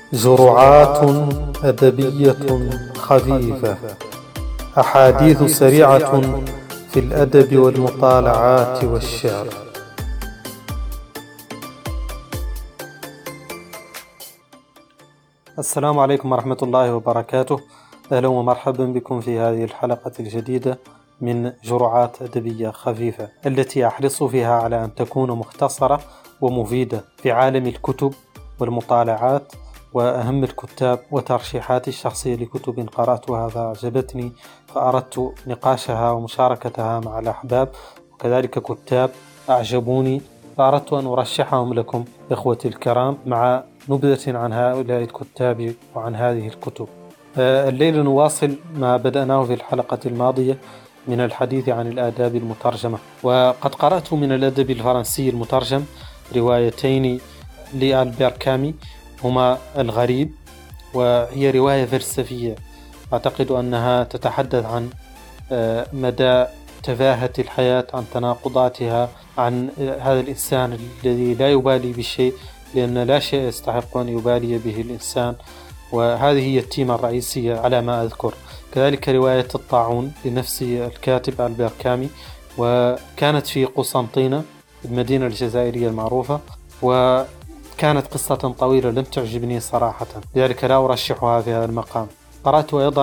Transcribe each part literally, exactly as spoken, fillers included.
جرعات أدبية خفيفة، أحاديث سريعة في الأدب والمطالعات والشعر. السلام عليكم ورحمة الله وبركاته. أهلا ومرحبا بكم في هذه الحلقة الجديدة من جرعات أدبية خفيفة، التي أحرص فيها على أن تكون مختصرة ومفيدة في عالم الكتب والمطالعات وأهم الكتاب وترشيحاتي الشخصية لكتب قرأتها فأعجبتني فأردت نقاشها ومشاركتها مع الأحباب، وكذلك كتاب أعجبوني فأردت أن أرشحهم لكم إخوتي الكرام مع نبذة عن هؤلاء الكتاب وعن هذه الكتب. الليلة نواصل ما بدأناه في الحلقة الماضية من الحديث عن الآداب المترجمة، وقد قرأت من الأدب الفرنسي المترجم روايتين لألبير كامي، هما الغريب، وهي رواية فلسفية أعتقد أنها تتحدث عن مدى تفاهة الحياة، عن تناقضاتها، عن هذا الإنسان الذي لا يبالي بشيء لأن لا شيء يستحق أن يبالي به الإنسان، وهذه هي التيمة الرئيسية على ما أذكر. كذلك رواية الطاعون لنفس الكاتب ألبير كامي، وكانت في قسنطينة المدينة الجزائرية المعروفة، وكانت قصة طويلة لم تعجبني صراحة، لذلك لا أرشحها في هذا المقام. قرأت أيضا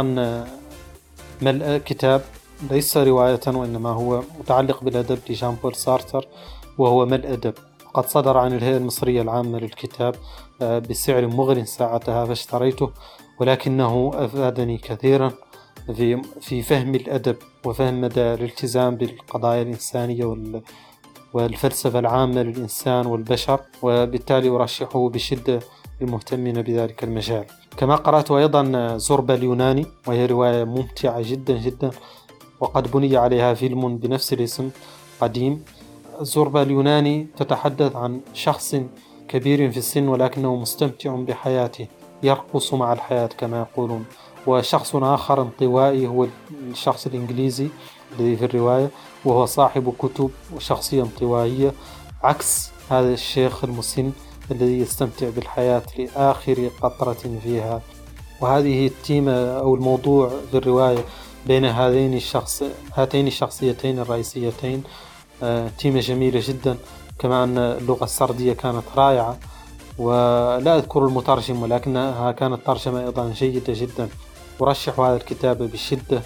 ملء كتاب ليس رواية وإنما هو متعلق بالأدب لجان بول سارتر، وهو ملء أدب، قد صدر عن الهيئة المصرية العامة للكتاب بسعر مغر ساعتها فاشتريته، ولكنه أفادني كثيرا في في فهم الأدب وفهم مدى الالتزام بالقضايا الإنسانية والفلسفة العامة للإنسان والبشر، وبالتالي أرشحه بشدة للمهتمين بذلك المجال. كما قرأت أيضا زوربا اليوناني، وهي رواية ممتعة جدا جدا وقد بني عليها فيلم بنفس الاسم قديم. زوربا اليوناني تتحدث عن شخص كبير في السن ولكنه مستمتع بحياته، يرقص مع الحياة كما يقولون، وشخص آخر انطوائي هو الشخص الإنجليزي الذي في الرواية، وهو صاحب كتب وشخصية انطوائية عكس هذا الشيخ المسن الذي يستمتع بالحياة لآخر قطرة فيها. وهذه التيمة أو الموضوع في الرواية بين هذين الشخص هاتين الشخصيتين الرئيسيتين تيمة جميلة جدا، كما أن اللغة السردية كانت رائعة، ولا أذكر المترجم ولكنها كانت ترجمة أيضا جيدة جدا. أرشح هذا الكتاب بشدة،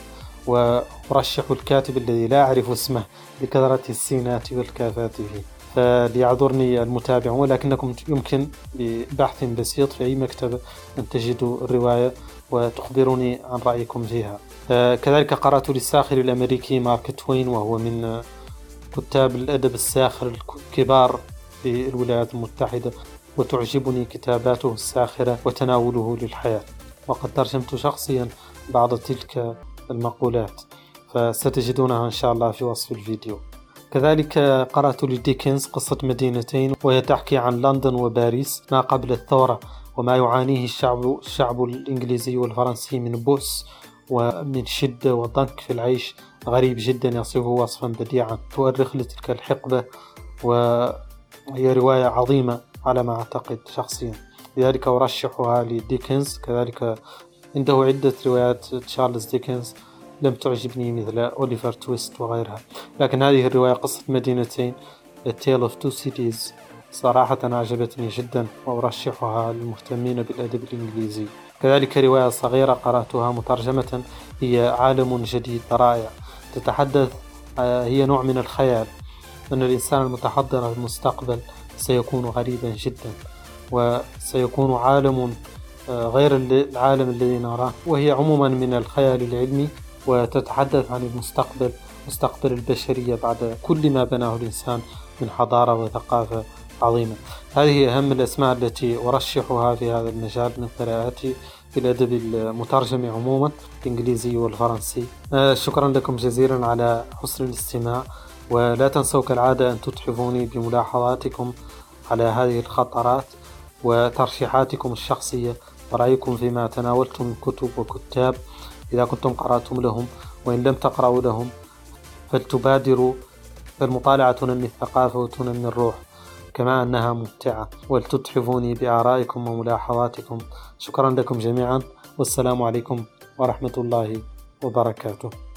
وأرشح الكاتب الذي لا أعرف اسمه لكثرة السينات والكافات فيه، فليعذرني المتابع، ولكنكم يمكن ببحث بسيط في أي مكتبة أن تجدوا الرواية وتخبروني عن رأيكم فيها. كذلك قرأت للساخر الأمريكي مارك توين، وهو من كتاب الأدب الساخر الكبار في الولايات المتحدة، وتعجبني كتاباته الساخرة وتناوله للحياة، وقد ترجمت شخصيا بعض تلك المقولات فستجدونها إن شاء الله في وصف الفيديو. كذلك قرأت لديكنز قصة مدينتين، وهي تحكي عن لندن وباريس ما قبل الثورة وما يعانيه الشعب, الشعب الإنجليزي والفرنسي من بؤس ومن شدة وضنك في العيش غريب جدا يصفه وصفا بديعا، تؤرخ لتلك الحقبة، وهي رواية عظيمة على ما أعتقد شخصيا، لذلك أرشحها لديكنز. كذلك عنده عدة روايات تشارلز ديكنز لم تعجبني مثل أوليفر تويست وغيرها، لكن هذه الرواية قصة مدينتين A Tale of Two Cities صراحة أعجبتني جدا، وأرشحها للمهتمين بالأدب الإنجليزي. كذلك رواية صغيرة قرأتها مترجمة هي عالم جديد رائع، تتحدث هي نوع من الخيال أن الإنسان المتحضر في المستقبل سيكون غريبا جدا، وسيكون عالم غير العالم الذي نراه، وهي عموما من الخيال العلمي، وتتحدث عن المستقبل، مستقبل البشرية بعد كل ما بناه الإنسان من حضارة وثقافة عظيمة. هذه أهم الأسماء التي أرشحها في هذا المجال من قراءاتي في الأدب المترجم عموما الإنجليزي والفرنسي. شكرا لكم جزيلا على حسن الاستماع، ولا تنسوا كالعادة أن تتحفوني بملاحظاتكم على هذه الخطرات وترشيحاتكم الشخصية ورأيكم فيما تناولتم من كتب وكتاب إذا كنتم قرأتم لهم، وإن لم تقرأوا لهم فلتبادروا، فالمطالعة تنمي الثقافة وتنمي الروح، كما أنها ممتعة، ولتتحفوني بآرائكم وملاحظاتكم. شكرا لكم جميعا، والسلام عليكم ورحمة الله وبركاته.